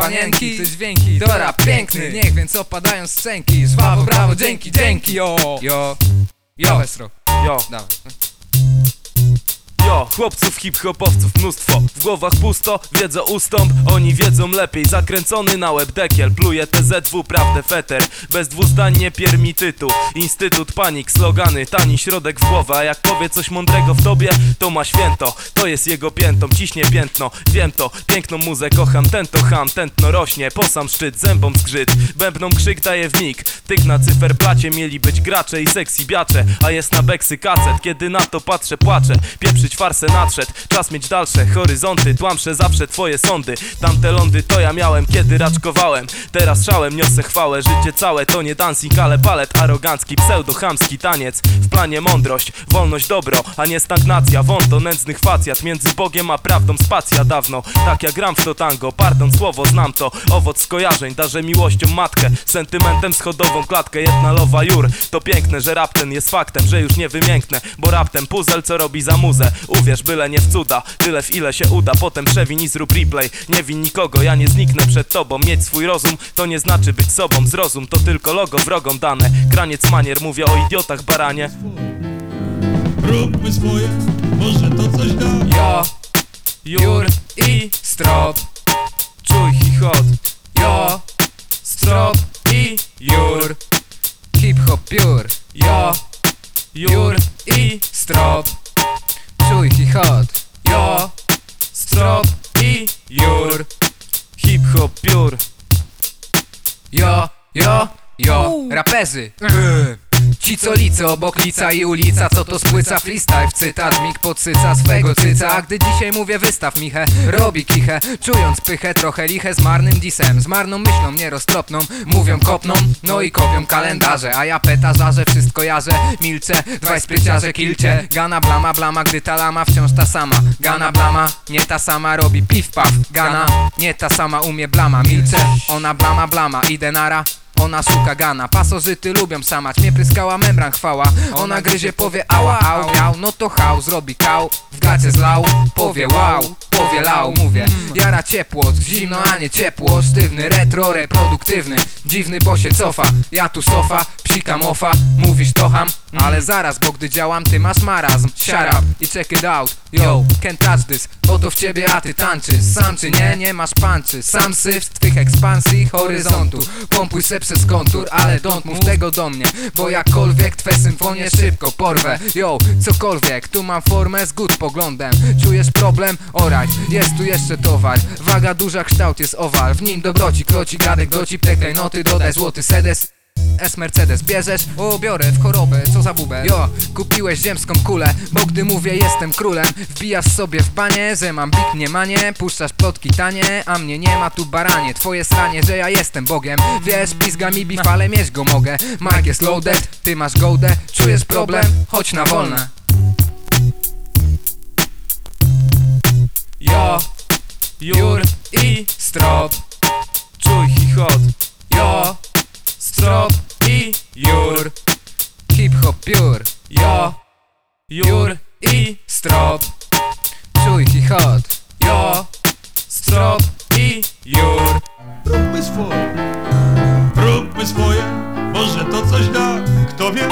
panienki, te dźwięki, to rap piękny. Niech więc opadają scenki, żwawo, brawo, dzięki, dzięki, yo. Estro, dawaj. Jo, chłopców hip-hopowców mnóstwo, w głowach pusto, wiedza ustąp, oni wiedzą lepiej. Zakręcony na łeb dekiel, pluje TZW, prawdę feter. Bez dwóch zdań nie piermi tytuł. Instytut panik, slogany, tani środek w głowę. A jak powie coś mądrego w tobie, to ma święto. To jest jego piętą, ciśnie piętno. Wiem to, piękną muzę kocham, tętno ham, tętno rośnie. Po sam szczyt, zębom zgrzyt, bębną krzyk daje w mig. Tych na cyferblacie mieli być gracze i sexy biacze. A jest na beksy kacet, kiedy na to patrzę płaczę. Pieprzyć farsę nadszedł, czas mieć dalsze horyzonty. Tłamszę zawsze twoje sądy. Tamte lądy to ja miałem, kiedy raczkowałem. Teraz szałem, niosę chwałę. Życie całe to nie dancing, ale balet arogancki, pseudo-chamski taniec. W planie mądrość, wolność dobro, a nie stagnacja. Wąt do nędznych facjat, między Bogiem a prawdą spacja dawno. Tak jak gram w to tango, pardon, słowo znam to. Owoc skojarzeń, darzę miłością matkę, sentymentem schodową klatkę. Jedna lowa jur, to piękne, że rap ten jest faktem, że już nie wymięknę, bo raptem puzzle co robi za muzę. Uwierz, byle nie w cuda, tyle w ile się uda. Potem przewiń i zrób replay. Nie win nikogo, ja nie zniknę przed tobą. Mieć swój rozum, to nie znaczy być sobą. Zrozum, to tylko logo wrogom dane. Kraniec manier, mówię o idiotach baranie. Róbmy swoje, może to coś da. Jo, jur i strop, Czuj chichot. jo, strop i jur. Hip-hop pure, jo, jur i strop. Czuj chichot, jo, strop i jur. Hip-hop pure. Jo, raperzy. Ci co lice obok lica i ulica, co to spłyca freestyle w cytat, mig podsyca swego cyca. A gdy dzisiaj mówię wystaw michę, robi kichę, czując pychę trochę liche z marnym disem, z marną myślą nieroztropną. Mówią kopną, no i kopią kalendarze, a ja peta żarzę, wszystko jarzę, milczę. Dwaj spryciarze kilcie, gana blama blama, gdy ta lama wciąż ta sama. Gana blama, nie ta sama, robi piw paw. Gana, nie ta sama, umie blama, milczę. Ona blama blama, idę nara. Ona szuka gana, pasożyty lubią samać. Mnie pryskała membran chwała. Ona gryzie, powie ała, au, miał. No to hał, zrobi kał, w gacie zlał. Powie wow, powie lał, mówię. Jara ciepło, zimno, a nie ciepło. Sztywny, retro, reproduktywny. Dziwny, bo się cofa, ja tu sofa. Psika mofa, mówisz to ham. Ale zaraz, bo gdy działam, ty masz marazm. Shut up i check it out. Yo, can't touch this. Oto w ciebie, a ty tańczysz. Sam czy nie, nie masz panczy. Sam syf z twych ekspansji horyzontu. Pompuj se przez kontur, ale don't mów tego do mnie, bo jakkolwiek twe symfonie szybko porwę. Yo, cokolwiek, tu mam formę z good poglądem. Czujesz problem? Alright, jest tu jeszcze towar. Waga duża, kształt jest owal. W nim dobrocik, klocik, gadek, docip, te klejnoty, dodaj złoty sedes. S-Mercedes bierzesz? O, biorę w chorobę, co za bubę. Jo, kupiłeś ziemską kulę, bo gdy mówię jestem królem, wbijasz sobie w banie, że mam bik nie manie. Puszczasz plotki tanie, a mnie nie ma tu baranie. Twoje sranie, że ja jestem Bogiem. Wiesz, pizga mi bif, ale mieć go mogę. Mike jest loaded, ty masz gołdę. Czujesz problem? Chodź na wolne. Jo, jur i strop. Czuj chichot. Jo, strop i jur. Hip-hop pure. Jo, jur i strop. Czuj chichot. Jo, strop i jur. Róbmy swoje, róbmy swoje, może to coś da. Kto wie?